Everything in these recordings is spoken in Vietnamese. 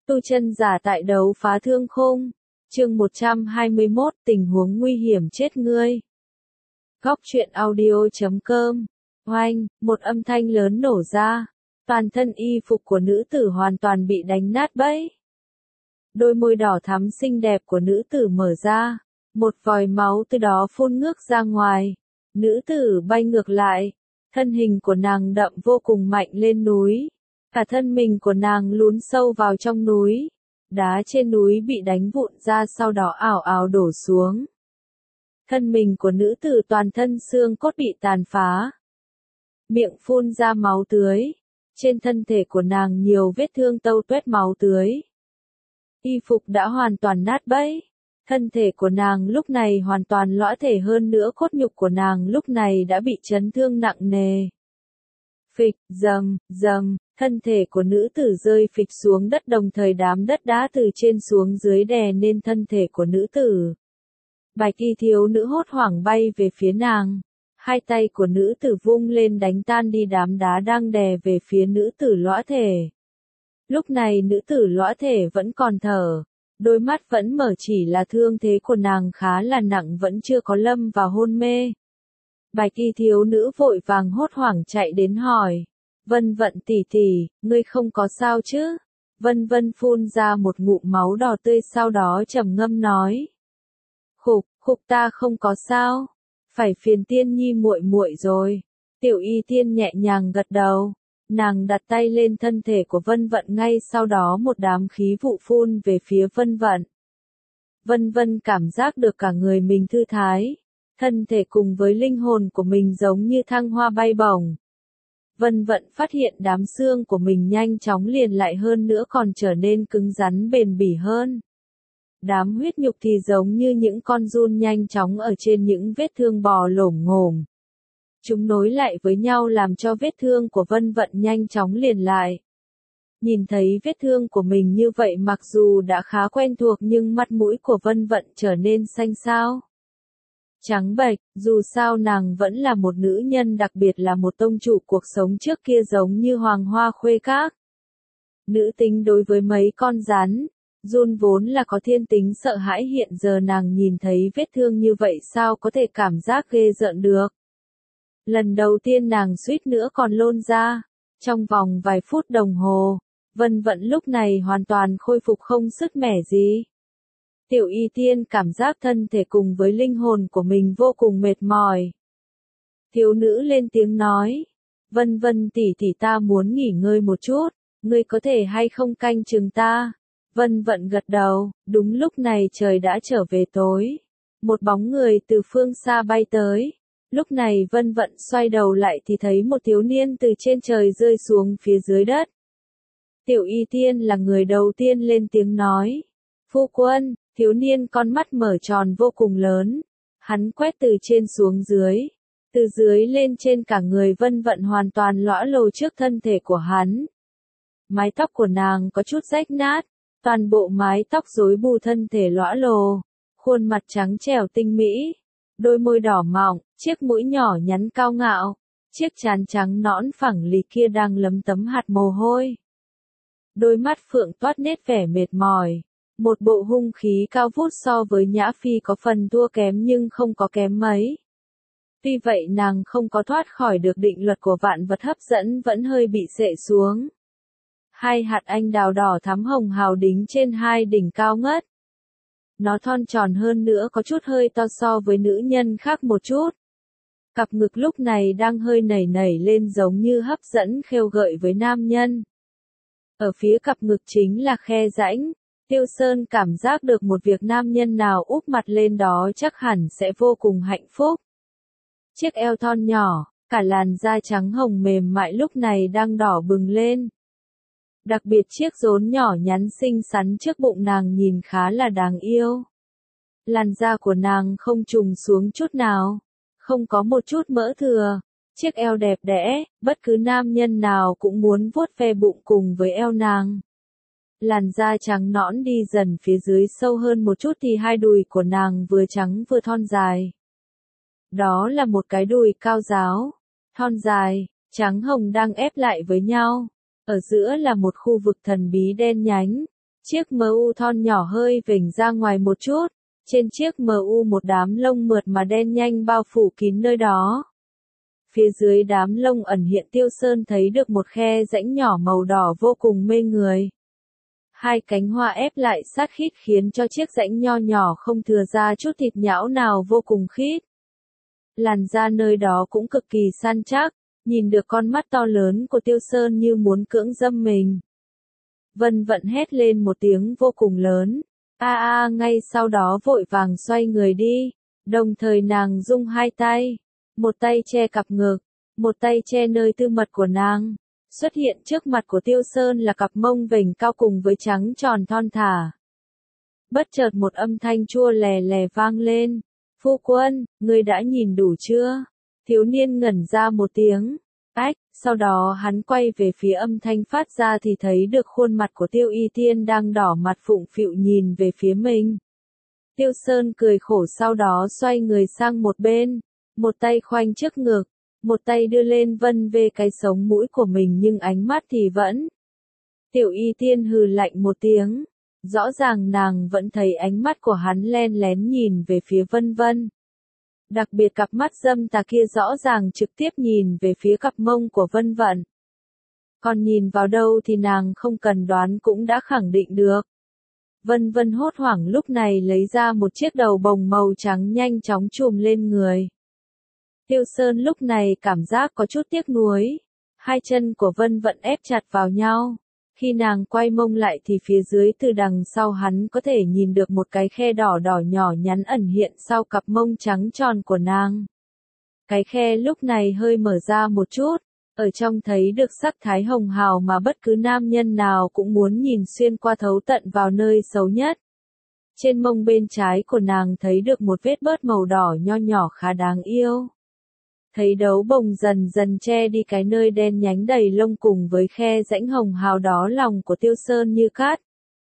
Tu chân giả tại đấu phá thương khung. Chương 121 tình huống nguy hiểm chết ngươi. Góc truyện audio.com. Oanh, một âm thanh lớn nổ ra. Toàn thân y phục của nữ tử hoàn toàn bị đánh nát bấy. Đôi môi đỏ thắm xinh đẹp của nữ tử mở ra. Một vòi máu từ đó phun ngước ra ngoài. Nữ tử bay ngược lại. Thân hình của nàng đậm vô cùng mạnh lên núi. Cả thân mình của nàng lún sâu vào trong núi. Đá trên núi bị đánh vụn ra sau đó ảo ảo đổ xuống. Thân mình của nữ tử toàn thân xương cốt bị tàn phá. Miệng phun ra máu tưới. Trên thân thể của nàng nhiều vết thương tâu tuét máu tưới. Y phục đã hoàn toàn nát bấy. Thân thể của nàng lúc này hoàn toàn lõa thể, hơn nữa cốt nhục của nàng lúc này đã bị chấn thương nặng nề. Phịch, dầm, dầm, thân thể của nữ tử rơi phịch xuống đất, đồng thời đám đất đá từ trên xuống dưới đè lên thân thể của nữ tử. Bạch y thiếu nữ hốt hoảng bay về phía nàng. Hai tay của nữ tử vung lên đánh tan đi đám đá đang đè về phía nữ tử lõa thể. Lúc này nữ tử lõa thể vẫn còn thở. Đôi mắt vẫn mở, chỉ là thương thế của nàng khá là nặng, vẫn chưa có lâm vào hôn mê. Bạch y thiếu nữ vội vàng hốt hoảng chạy đến hỏi. Vân Vận tỷ tỷ, ngươi không có sao chứ? Vân Vân phun ra một ngụm máu đỏ tươi, sau đó trầm ngâm nói. Khục ta không có sao. Phải phiền Tiên Nhi muội muội rồi. Tiểu Y Tiên nhẹ nhàng gật đầu. Nàng đặt tay lên thân thể của Vân Vận, ngay sau đó một đám khí vụ phun về phía Vân Vận. Vân Vân cảm giác được cả người mình thư thái. Thân thể cùng với linh hồn của mình giống như thăng hoa bay bổng. Vân Vận phát hiện đám xương của mình nhanh chóng liền lại, hơn nữa còn trở nên cứng rắn bền bỉ hơn. Đám huyết nhục thì giống như những con giun nhanh chóng ở trên những vết thương bò lổm ngổm. Chúng nối lại với nhau làm cho vết thương của Vân Vận nhanh chóng liền lại. Nhìn thấy vết thương của mình như vậy, mặc dù đã khá quen thuộc nhưng mặt mũi của Vân Vận trở nên xanh xao. Trắng bệch, dù sao nàng vẫn là một nữ nhân, đặc biệt là một tông chủ cuộc sống trước kia giống như hoàng hoa khuê các. Nữ tính đối với mấy con rắn, giun vốn là có thiên tính sợ hãi, hiện giờ nàng nhìn thấy vết thương như vậy sao có thể cảm giác ghê rợn được. Lần đầu tiên nàng suýt nữa còn lôn ra. Trong vòng vài phút đồng hồ, Vân Vận lúc này hoàn toàn khôi phục không sứt mẻ gì. Tiểu Y Tiên cảm giác thân thể cùng với linh hồn của mình vô cùng mệt mỏi. Thiếu nữ lên tiếng nói. Vân Vân tỷ tỷ, ta muốn nghỉ ngơi một chút, ngươi có thể hay không canh chừng ta? Vân Vận gật đầu. Đúng lúc này trời đã trở về tối. Một bóng người từ phương xa bay tới. Lúc này Vân Vận xoay đầu lại thì thấy một thiếu niên từ trên trời rơi xuống phía dưới đất. Tiểu Y Tiên là người đầu tiên lên tiếng nói. Phu quân. Thiếu niên con mắt mở tròn vô cùng lớn. Hắn quét từ trên xuống dưới. Từ dưới lên trên, cả người Vân Vận hoàn toàn lõa lồ trước thân thể của hắn. Mái tóc của nàng có chút rách nát. Toàn bộ mái tóc rối bù thân thể lõa lồ. Khuôn mặt trắng trẻo tinh mỹ. Đôi môi đỏ mọng, chiếc mũi nhỏ nhắn cao ngạo. Chiếc trán trắng nõn phẳng lì kia đang lấm tấm hạt mồ hôi. Đôi mắt phượng toát nét vẻ mệt mỏi. Một bộ hung khí cao vút, so với Nhã Phi có phần thua kém nhưng không có kém mấy. Tuy vậy nàng không có thoát khỏi được định luật của vạn vật hấp dẫn, vẫn hơi bị xệ xuống. Hai hạt anh đào đỏ thắm hồng hào đính trên hai đỉnh cao ngất. Nó thon tròn hơn nữa, có chút hơi to so với nữ nhân khác một chút. Cặp ngực lúc này đang hơi nảy nảy lên giống như hấp dẫn khêu gợi với nam nhân. Ở phía cặp ngực chính là khe rãnh. Tiêu Sơn cảm giác được một việc nam nhân nào úp mặt lên đó chắc hẳn sẽ vô cùng hạnh phúc. Chiếc eo thon nhỏ, cả làn da trắng hồng mềm mại lúc này đang đỏ bừng lên. Đặc biệt chiếc rốn nhỏ nhắn xinh xắn trước bụng nàng nhìn khá là đáng yêu. Làn da của nàng không trùng xuống chút nào, không có một chút mỡ thừa. Chiếc eo đẹp đẽ, bất cứ nam nhân nào cũng muốn vuốt ve bụng cùng với eo nàng. Làn da trắng nõn đi dần phía dưới sâu hơn một chút thì hai đùi của nàng vừa trắng vừa thon dài. Đó là một cái đùi cao ráo, thon dài, trắng hồng đang ép lại với nhau. Ở giữa là một khu vực thần bí đen nhánh. Chiếc MU thon nhỏ hơi vểnh ra ngoài một chút, trên chiếc MU một đám lông mượt mà đen nhanh bao phủ kín nơi đó. Phía dưới đám lông ẩn hiện Tiêu Sơn thấy được một khe rãnh nhỏ màu đỏ vô cùng mê người. Hai cánh hoa ép lại sát khít khiến cho chiếc rãnh nho nhỏ không thừa ra chút thịt nhão nào vô cùng khít. Làn da nơi đó cũng cực kỳ săn chắc, nhìn được con mắt to lớn của Tiêu Sơn như muốn cưỡng dâm mình. Vân Vận hét lên một tiếng vô cùng lớn, ngay sau đó vội vàng xoay người đi, đồng thời nàng rung hai tay, một tay che cặp ngực, một tay che nơi tư mật của nàng. Xuất hiện trước mặt của Tiêu Sơn là cặp mông vểnh cao cùng với trắng tròn thon thả. Bất chợt một âm thanh chua lè lè vang lên, phu quân, ngươi đã nhìn đủ chưa? Thiếu niên ngẩn ra một tiếng, sau đó hắn quay về phía âm thanh phát ra thì thấy được khuôn mặt của Tiêu Y Tiên đang đỏ mặt phụng phịu nhìn về phía mình. Tiêu Sơn cười khổ sau đó xoay người sang một bên, một tay khoanh trước ngực, một tay đưa lên vân về cái sống mũi của mình nhưng ánh mắt thì vẫn. Tiểu Y Tiên hừ lạnh một tiếng, rõ ràng nàng vẫn thấy ánh mắt của hắn len lén nhìn về phía Vân Vân. Đặc biệt cặp mắt dâm tà kia rõ ràng trực tiếp nhìn về phía cặp mông của Vân Vận. Còn nhìn vào đâu thì nàng không cần đoán cũng đã khẳng định được. Vân Vân hốt hoảng lúc này lấy ra một chiếc đầu bồng màu trắng nhanh chóng chùm lên người. Tiêu Sơn lúc này cảm giác có chút tiếc nuối. Hai chân của Vân Vận ép chặt vào nhau. Khi nàng quay mông lại thì phía dưới từ đằng sau hắn có thể nhìn được một cái khe đỏ đỏ nhỏ nhắn ẩn hiện sau cặp mông trắng tròn của nàng. Cái khe lúc này hơi mở ra một chút, ở trong thấy được sắc thái hồng hào mà bất cứ nam nhân nào cũng muốn nhìn xuyên qua thấu tận vào nơi xấu nhất. Trên mông bên trái của nàng thấy được một vết bớt màu đỏ nho nhỏ khá đáng yêu. Thấy đấu bồng dần dần che đi cái nơi đen nhánh đầy lông cùng với khe rãnh hồng hào đó, lòng của Tiêu Sơn như cát.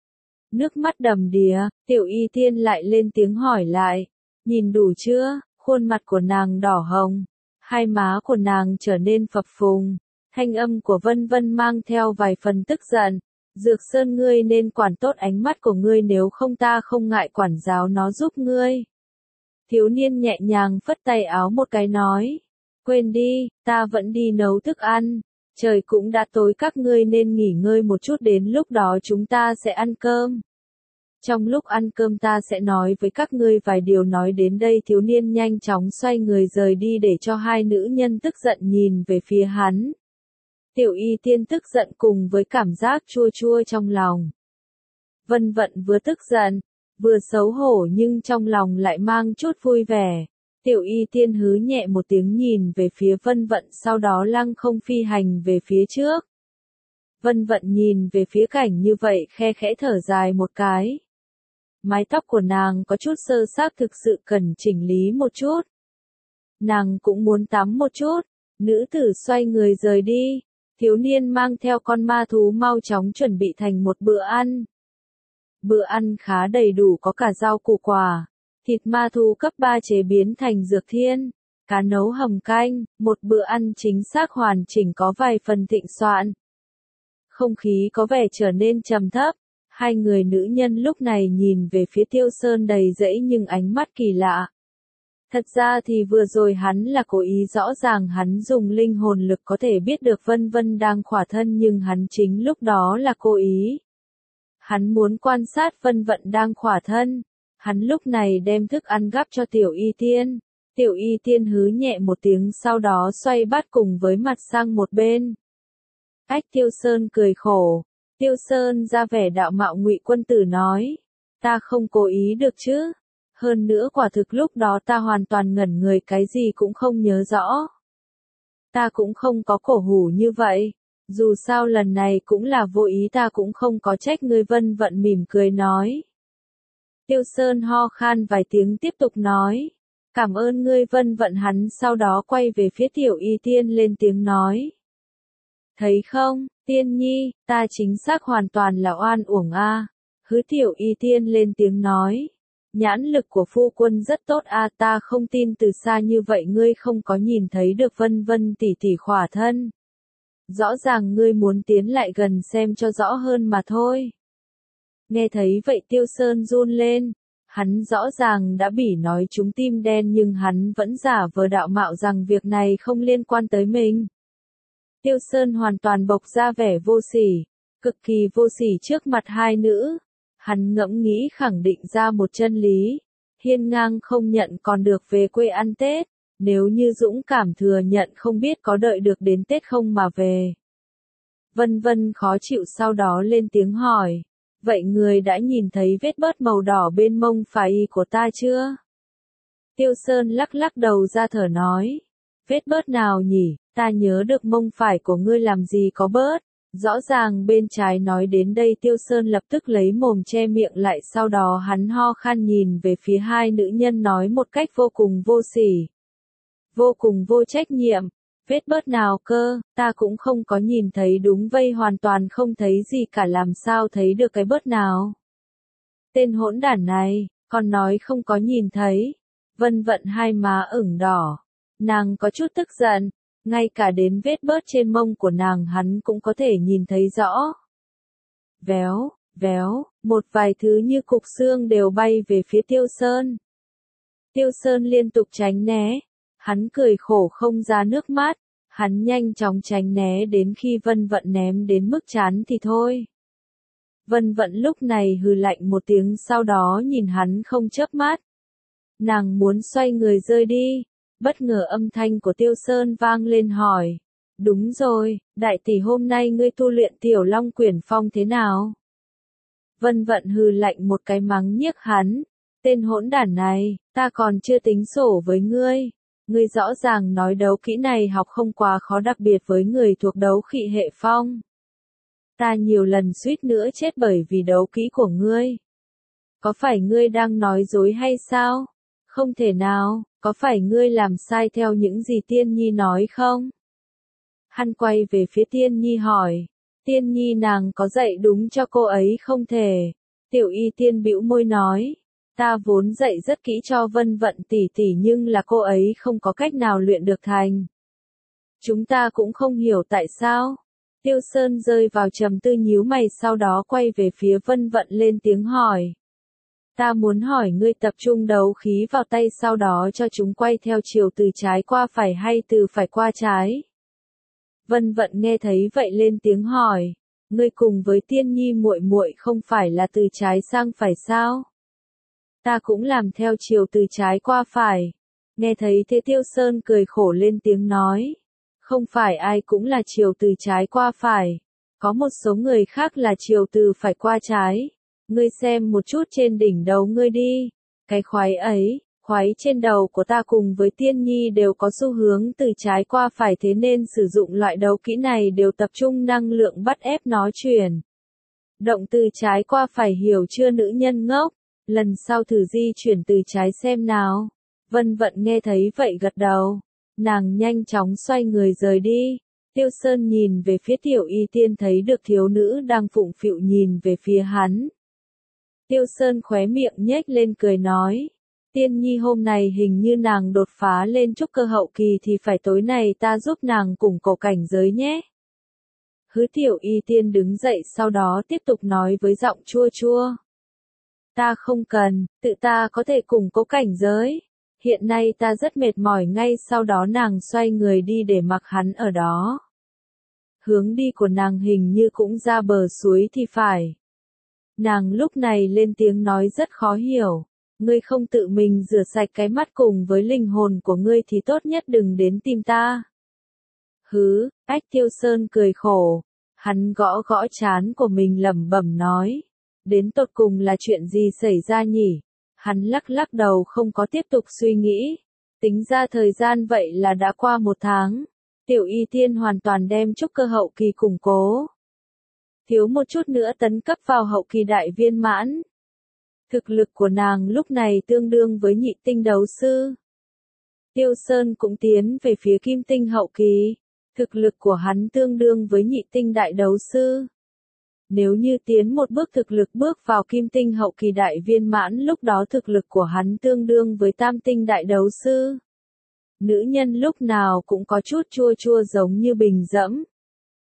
Nước mắt đầm đìa, Tiểu Y Tiên lại lên tiếng hỏi lại, nhìn đủ chưa? Khuôn mặt của nàng đỏ hồng, hai má của nàng trở nên phập phùng, thanh âm của Vân Vân mang theo vài phần tức giận. Dược Sơn, ngươi nên quản tốt ánh mắt của ngươi, nếu không ta không ngại quản giáo nó giúp ngươi. Thiếu niên nhẹ nhàng phất tay áo một cái nói, quên đi, ta vẫn đi nấu thức ăn, trời cũng đã tối, các ngươi nên nghỉ ngơi một chút, đến lúc đó chúng ta sẽ ăn cơm. Trong lúc ăn cơm ta sẽ nói với các ngươi vài điều. Nói đến đây thiếu niên nhanh chóng xoay người rời đi để cho hai nữ nhân tức giận nhìn về phía hắn. Tiểu Y Tiên tức giận cùng với cảm giác chua chua trong lòng. Vân Vận vừa tức giận, vừa xấu hổ nhưng trong lòng lại mang chút vui vẻ. Tiểu Y Tiên hứ nhẹ một tiếng nhìn về phía Vân Vận, sau đó lăng không phi hành về phía trước. Vân Vận nhìn về phía cảnh như vậy khe khẽ thở dài một cái. Mái tóc của nàng có chút sơ xác, thực sự cần chỉnh lý một chút. Nàng cũng muốn tắm một chút. Nữ tử xoay người rời đi. Thiếu niên mang theo con ma thú mau chóng chuẩn bị thành một bữa ăn. Bữa ăn khá đầy đủ, có cả rau củ quả, thịt ma thú cấp 3 chế biến thành dược thiên, cá nấu hầm canh, một bữa ăn chính xác hoàn chỉnh có vài phần thịnh soạn. Không khí có vẻ trở nên trầm thấp, hai người nữ nhân lúc này nhìn về phía Tiêu Sơn đầy dẫy nhưng ánh mắt kỳ lạ. Thật ra thì vừa rồi hắn là cố ý, rõ ràng hắn dùng linh hồn lực có thể biết được Vân Vân đang khỏa thân nhưng hắn chính lúc đó là cố ý. Hắn muốn quan sát Vân Vận đang khỏa thân. Hắn lúc này đem thức ăn gắp cho Tiểu Y Tiên. Tiểu Y Tiên hứ nhẹ một tiếng sau đó xoay bát cùng với mặt sang một bên. Tiêu Sơn cười khổ. Tiêu Sơn ra vẻ đạo mạo Ngụy Quân Tử nói. Ta không cố ý được chứ. Hơn nữa quả thực lúc đó ta hoàn toàn ngẩn người, cái gì cũng không nhớ rõ. Ta cũng không có cổ hủ như vậy. Dù sao lần này cũng là vô ý, ta cũng không có trách ngươi. Vân Vận mỉm cười nói. Tiêu Sơn ho khan vài tiếng tiếp tục nói. Cảm ơn ngươi Vân Vận. Hắn sau đó quay về phía Tiểu Y Tiên lên tiếng nói. Thấy không, Tiên Nhi, ta chính xác hoàn toàn là oan uổng a. Hứ Tiểu Y Tiên lên tiếng nói. Nhãn lực của phu quân rất tốt a, ta không tin từ xa như vậy ngươi không có nhìn thấy được Vân Vân tỷ tỷ khỏa thân. Rõ ràng ngươi muốn tiến lại gần xem cho rõ hơn mà thôi. Nghe thấy vậy Tiêu Sơn run lên. Hắn rõ ràng đã bỉ nói chúng tim đen nhưng hắn vẫn giả vờ đạo mạo rằng việc này không liên quan tới mình. Tiêu Sơn hoàn toàn bộc ra vẻ vô sỉ, cực kỳ vô sỉ trước mặt hai nữ. Hắn ngẫm nghĩ khẳng định ra một chân lý. Hiên ngang không nhận còn được về quê ăn Tết. Nếu như dũng cảm thừa nhận không biết có đợi được đến Tết không mà về. Vân Vân khó chịu sau đó lên tiếng hỏi. Vậy người đã nhìn thấy vết bớt màu đỏ bên mông phải của ta chưa? Tiêu Sơn lắc lắc đầu ra thở nói. Vết bớt nào nhỉ, ta nhớ được mông phải của ngươi làm gì có bớt. Rõ ràng bên trái nói đến đây Tiêu Sơn lập tức lấy mồm che miệng lại sau đó hắn ho khan nhìn về phía hai nữ nhân nói một cách vô cùng vô sỉ. Vô cùng vô trách nhiệm. Vết bớt nào cơ, ta cũng không có nhìn thấy đúng vây hoàn toàn không thấy gì cả làm sao thấy được cái bớt nào. Tên hỗn đản này, còn nói không có nhìn thấy. Vân Vận hai má ửng đỏ. Nàng có chút tức giận, ngay cả đến vết bớt trên mông của nàng hắn cũng có thể nhìn thấy rõ. Véo, véo, một vài thứ như cục xương đều bay về phía Tiêu Sơn. Tiêu Sơn liên tục tránh né. Hắn cười khổ không ra nước mắt, hắn nhanh chóng tránh né đến khi Vân Vận ném đến mức chán thì thôi. Vân Vận lúc này hừ lạnh một tiếng sau đó nhìn hắn không chớp mắt. Nàng muốn xoay người rơi đi, bất ngờ âm thanh của Tiêu Sơn vang lên hỏi. Đúng rồi, đại tỷ hôm nay ngươi tu luyện Tiểu Long Quyển Phong thế nào? Vân Vận hừ lạnh một cái mắng nhiếc hắn. Tên hỗn đản này, ta còn chưa tính sổ với ngươi. Ngươi rõ ràng nói đấu kỹ này học không quá khó đặc biệt với người thuộc đấu khí hệ phong. Ta nhiều lần suýt nữa chết bởi vì đấu kỹ của ngươi. Có phải ngươi đang nói dối hay sao? Không thể nào, có phải ngươi làm sai theo những gì Tiên Nhi nói không? Hắn quay về phía Tiên Nhi hỏi. Tiên Nhi nàng có dạy đúng cho cô ấy không thể? Tiểu Y Tiên bĩu môi nói. Ta vốn dạy rất kỹ cho Vân Vận tỷ tỷ nhưng là cô ấy không có cách nào luyện được thành. Chúng ta cũng không hiểu tại sao. Tiêu Sơn rơi vào trầm tư nhíu mày sau đó quay về phía Vân Vận lên tiếng hỏi. Ta muốn hỏi ngươi tập trung đấu khí vào tay sau đó cho chúng quay theo chiều từ trái qua phải hay từ phải qua trái. Vân Vận nghe thấy vậy lên tiếng hỏi. Ngươi cùng với Tiên Nhi muội muội không phải là từ trái sang phải sao? Ta cũng làm theo chiều từ trái qua phải. Nghe thấy thế Tiêu Sơn cười khổ lên tiếng nói. Không phải ai cũng là chiều từ trái qua phải. Có một số người khác là chiều từ phải qua trái. Ngươi xem một chút trên đỉnh đầu ngươi đi. Cái khoái ấy, khoái trên đầu của ta cùng với Tiên Nhi đều có xu hướng từ trái qua phải thế nên sử dụng loại đấu kỹ này đều tập trung năng lượng bắt ép nó chuyển. Động từ trái qua phải hiểu chưa nữ nhân ngốc? Lần sau thử di chuyển từ trái xem nào. Vân Vận nghe thấy vậy gật đầu. Nàng nhanh chóng xoay người rời đi. Tiêu Sơn nhìn về phía Tiểu Y Tiên thấy được thiếu nữ đang phụng phịu nhìn về phía hắn. Tiêu Sơn khóe miệng nhếch lên cười nói. Tiên Nhi hôm nay hình như nàng đột phá lên trúc cơ hậu kỳ thì phải tối nay ta giúp nàng củng cố cảnh giới nhé. Hứa Tiểu Y Tiên đứng dậy sau đó tiếp tục nói với giọng chua chua. Ta không cần, tự ta có thể củng cố cảnh giới. Hiện nay ta rất mệt mỏi ngay sau đó nàng xoay người đi để mặc hắn ở đó. Hướng đi của nàng hình như cũng ra bờ suối thì phải. Nàng lúc này lên tiếng nói rất khó hiểu. Ngươi không tự mình rửa sạch cái mắt cùng với linh hồn của ngươi thì tốt nhất đừng đến tìm ta. Hứ, Ách Tiêu Sơn cười khổ. Hắn gõ gõ trán của mình lẩm bẩm nói. Đến tột cùng là chuyện gì xảy ra nhỉ? Hắn lắc lắc đầu không có tiếp tục suy nghĩ. Tính ra thời gian vậy là đã qua 1 tháng. Tiểu Y Tiên hoàn toàn đem trúc cơ hậu kỳ củng cố. Thiếu một chút nữa tấn cấp vào hậu kỳ đại viên mãn. Thực lực của nàng lúc này tương đương với nhị tinh đấu sư. Tiêu Sơn cũng tiến về phía kim tinh hậu kỳ. Thực lực của hắn tương đương với nhị tinh đại đấu sư. Nếu như tiến một bước thực lực bước vào kim tinh hậu kỳ đại viên mãn lúc đó thực lực của hắn tương đương với tam tinh đại đấu sư. Nữ nhân lúc nào cũng có chút chua chua giống như bình dẫm.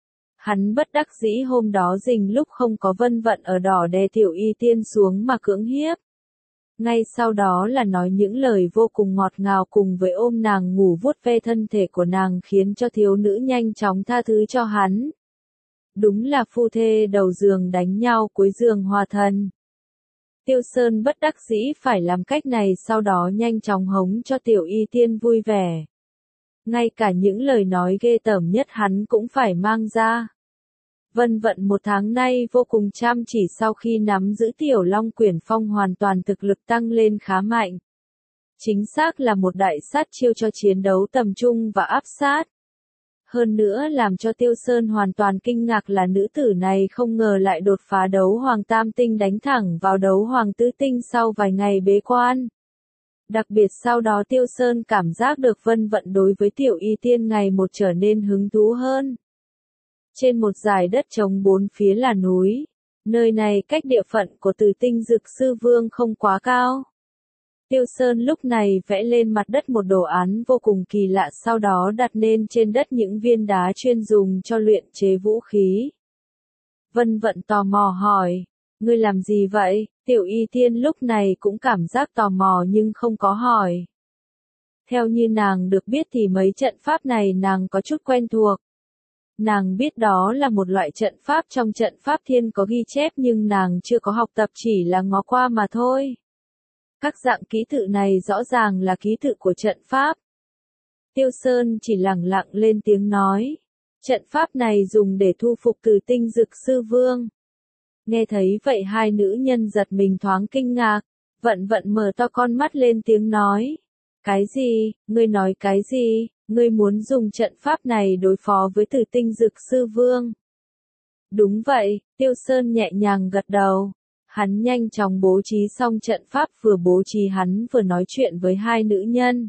Hắn bất đắc dĩ hôm đó rình lúc không có Vân Vận ở đỏ đè Tiểu Y Tiên xuống mà cưỡng hiếp. Ngay sau đó là nói những lời vô cùng ngọt ngào cùng với ôm nàng ngủ vuốt ve thân thể của nàng khiến cho thiếu nữ nhanh chóng tha thứ cho hắn. Đúng là phu thê đầu giường đánh nhau cuối giường hòa thân. Tiêu Sơn bất đắc dĩ phải làm cách này sau đó nhanh chóng hống cho Tiểu Y Tiên vui vẻ. Ngay cả những lời nói ghê tởm nhất hắn cũng phải mang ra. Vân Vận một tháng nay vô cùng chăm chỉ sau khi nắm giữ Tiểu Long Quyển Phong hoàn toàn thực lực tăng lên khá mạnh. Chính xác là một đại sát chiêu cho chiến đấu tầm trung và áp sát. Hơn nữa làm cho Tiêu Sơn hoàn toàn kinh ngạc là nữ tử này không ngờ lại đột phá đấu hoàng tam tinh đánh thẳng vào đấu hoàng tứ tinh sau vài ngày bế quan. Đặc biệt sau đó Tiêu Sơn cảm giác được Vân Vận đối với Tiểu Y Tiên ngày một trở nên hứng thú hơn. Trên một dải đất trống bốn phía là núi, nơi này cách địa phận của Từ Tinh Dực Sư Vương không quá cao. Tiêu Sơn lúc này vẽ lên mặt đất một đồ án vô cùng kỳ lạ sau đó đặt nên trên đất những viên đá chuyên dùng cho luyện chế vũ khí. Vân Vận tò mò hỏi, ngươi làm gì vậy? Tiểu Y Tiên lúc này cũng cảm giác tò mò nhưng không có hỏi. Theo như nàng được biết thì mấy trận pháp này nàng có chút quen thuộc. Nàng biết đó là một loại trận pháp trong trận pháp thiên có ghi chép nhưng nàng chưa có học tập chỉ là ngó qua mà thôi. Các dạng ký tự này rõ ràng là ký tự của trận pháp. Tiêu Sơn chỉ lẳng lặng lên tiếng nói. Trận pháp này dùng để thu phục Từ Tinh Dực Sư Vương. Nghe thấy vậy hai nữ nhân giật mình thoáng kinh ngạc. Vận Vận mở to con mắt lên tiếng nói. Cái gì? Ngươi nói cái gì? Ngươi muốn dùng trận pháp này đối phó với Từ Tinh Dực Sư Vương? Đúng vậy, Tiêu Sơn nhẹ nhàng gật đầu. Hắn nhanh chóng bố trí xong trận pháp vừa bố trí hắn vừa nói chuyện với hai nữ nhân.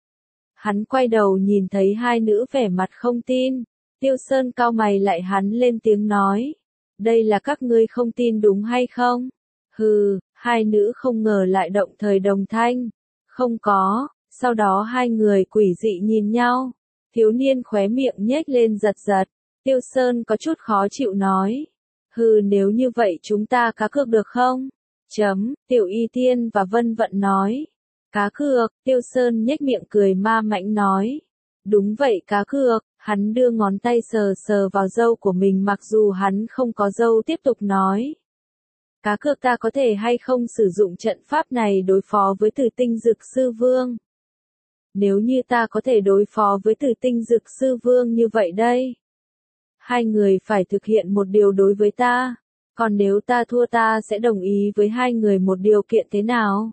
Hắn quay đầu nhìn thấy hai nữ vẻ mặt không tin. Tiêu Sơn cau mày lại hắn lên tiếng nói. Đây là các ngươi không tin đúng hay không? Hừ, hai nữ không ngờ lại động thời đồng thanh. Không có, sau đó hai người quỷ dị nhìn nhau. Thiếu niên khóe miệng nhếch lên giật giật. Tiêu Sơn có chút khó chịu nói. Hừ nếu như vậy chúng ta cá cược được không? Tiểu Y Tiên và Vân Vận nói. Cá cược, Tiêu Sơn nhếch miệng cười ma mãnh nói. Đúng vậy cá cược, hắn đưa ngón tay sờ sờ vào râu của mình mặc dù hắn không có râu tiếp tục nói. Cá cược ta có thể hay không sử dụng trận pháp này đối phó với Từ Tinh Dực Sư Vương? Nếu như ta có thể đối phó với Từ Tinh Dực Sư Vương như vậy đây. Hai người phải thực hiện một điều đối với ta. Còn nếu ta thua ta sẽ đồng ý với hai người một điều kiện thế nào?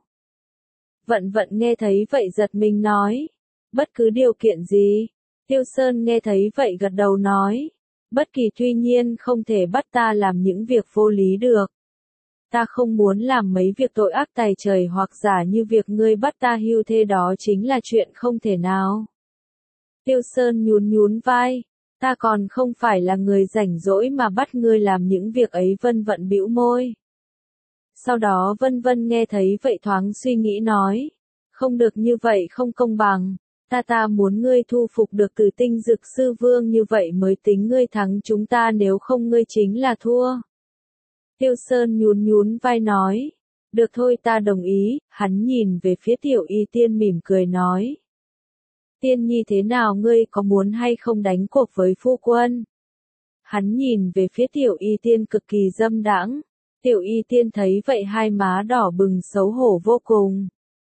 Vận Vận nghe thấy vậy giật mình nói. Bất cứ điều kiện gì? Tiêu Sơn nghe thấy vậy gật đầu nói. Bất kỳ tuy nhiên không thể bắt ta làm những việc vô lý được. Ta không muốn làm mấy việc tội ác tày trời hoặc giả như việc ngươi bắt ta hưu thê đó chính là chuyện không thể nào. Tiêu Sơn nhún nhún vai. Ta còn không phải là người rảnh rỗi mà bắt ngươi làm những việc ấy. Vân Vận bĩu môi. Sau đó Vân Vân nghe thấy vậy thoáng suy nghĩ nói. Không được như vậy không công bằng. Ta muốn ngươi thu phục được Từ Tinh Dực Sư Vương như vậy mới tính ngươi thắng chúng ta nếu không ngươi chính là thua. Tiêu Sơn nhún nhún vai nói. Được thôi ta đồng ý, hắn nhìn về phía Tiểu Y Tiên mỉm cười nói. Tiên nhi thế nào ngươi có muốn hay không đánh cuộc với phu quân? Hắn nhìn về phía Tiểu Y Tiên cực kỳ dâm đãng. Tiểu Y Tiên thấy vậy hai má đỏ bừng xấu hổ vô cùng.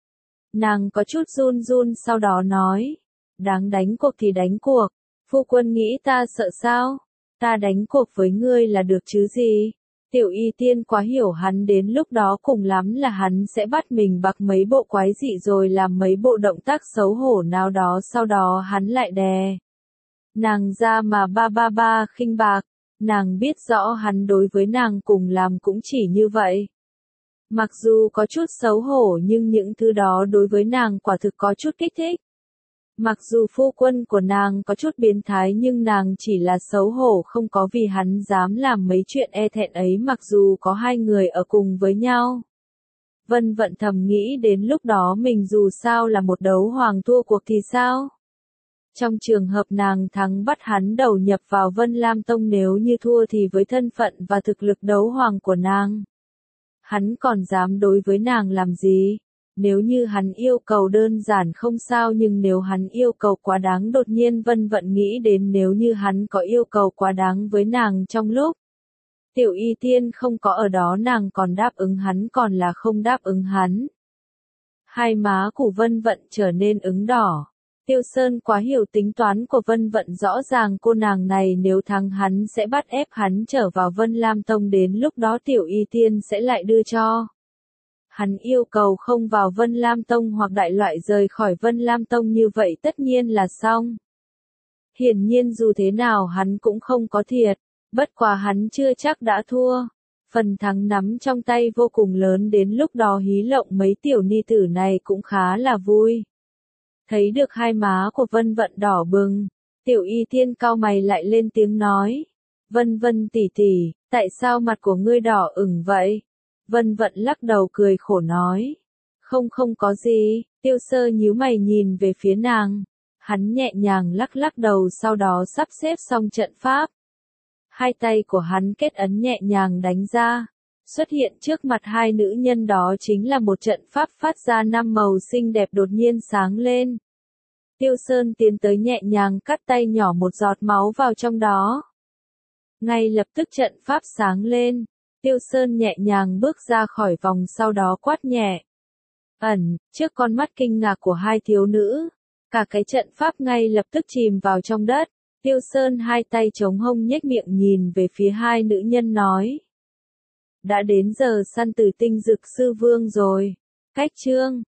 Nàng có chút run run sau đó nói. Đáng đánh cuộc thì đánh cuộc. Phu quân nghĩ ta sợ sao? Ta đánh cuộc với ngươi là được chứ gì? Tiểu Y Tiên quá hiểu hắn đến lúc đó cùng lắm là hắn sẽ bắt mình bạc mấy bộ quái dị rồi làm mấy bộ động tác xấu hổ nào đó sau đó hắn lại đè nàng ra mà ba khinh bạc. Nàng biết rõ hắn đối với nàng cùng làm cũng chỉ như vậy. Mặc dù có chút xấu hổ nhưng những thứ đó đối với nàng quả thực có chút kích thích. Mặc dù phu quân của nàng có chút biến thái nhưng nàng chỉ là xấu hổ không có vì hắn dám làm mấy chuyện e thẹn ấy mặc dù có hai người ở cùng với nhau. Vân Vận thầm nghĩ đến lúc đó mình dù sao là một đấu hoàng thua cuộc thì sao? Trong trường hợp nàng thắng bắt hắn đầu nhập vào Vân Lam Tông, nếu như thua thì với thân phận và thực lực đấu hoàng của nàng, hắn còn dám đối với nàng làm gì? Nếu như hắn yêu cầu đơn giản không sao, nhưng nếu hắn yêu cầu quá đáng, đột nhiên Vân Vận nghĩ đến nếu như hắn có yêu cầu quá đáng với nàng trong lúc Tiểu Y Tiên không có ở đó, nàng còn đáp ứng hắn còn là không đáp ứng hắn. Hai má của Vân Vận trở nên ửng đỏ. Tiêu Sơn quá hiểu tính toán của Vân Vận, rõ ràng cô nàng này nếu thắng hắn sẽ bắt ép hắn trở vào Vân Lam Tông, đến lúc đó Tiểu Y Tiên sẽ lại đưa cho hắn yêu cầu không vào Vân Lam Tông hoặc đại loại rời khỏi Vân Lam Tông, như vậy tất nhiên là xong. Hiển nhiên dù thế nào hắn cũng không có thiệt, bất quá hắn chưa chắc đã thua. Phần thắng nắm trong tay vô cùng lớn, đến lúc đó hí lộng mấy tiểu ni tử này cũng khá là vui. Thấy được hai má của Vân Vận đỏ bừng, Tiểu Y Tiên cau mày lại lên tiếng nói. Vân Vân tỷ tỷ, tại sao mặt của ngươi đỏ ửng vậy? Vân Vận lắc đầu cười khổ nói. Không có gì. Tiêu Sơ nhíu mày nhìn về phía nàng. Hắn nhẹ nhàng lắc đầu, sau đó sắp xếp xong trận pháp. Hai tay của hắn kết ấn nhẹ nhàng đánh ra. Xuất hiện trước mặt hai nữ nhân, đó chính là một trận pháp phát ra 5 màu xinh đẹp đột nhiên sáng lên. Tiêu Sơn tiến tới nhẹ nhàng cắt tay nhỏ một giọt máu vào trong đó. Ngay lập tức trận pháp sáng lên. Tiêu Sơn nhẹ nhàng bước ra khỏi vòng, sau đó quát nhẹ. Ẩn, trước con mắt kinh ngạc của hai thiếu nữ, cả cái trận pháp ngay lập tức chìm vào trong đất. Tiêu Sơn hai tay chống hông nhếch miệng nhìn về phía hai nữ nhân nói. Đã đến giờ săn tử tinh dực sư vương rồi. Cách chương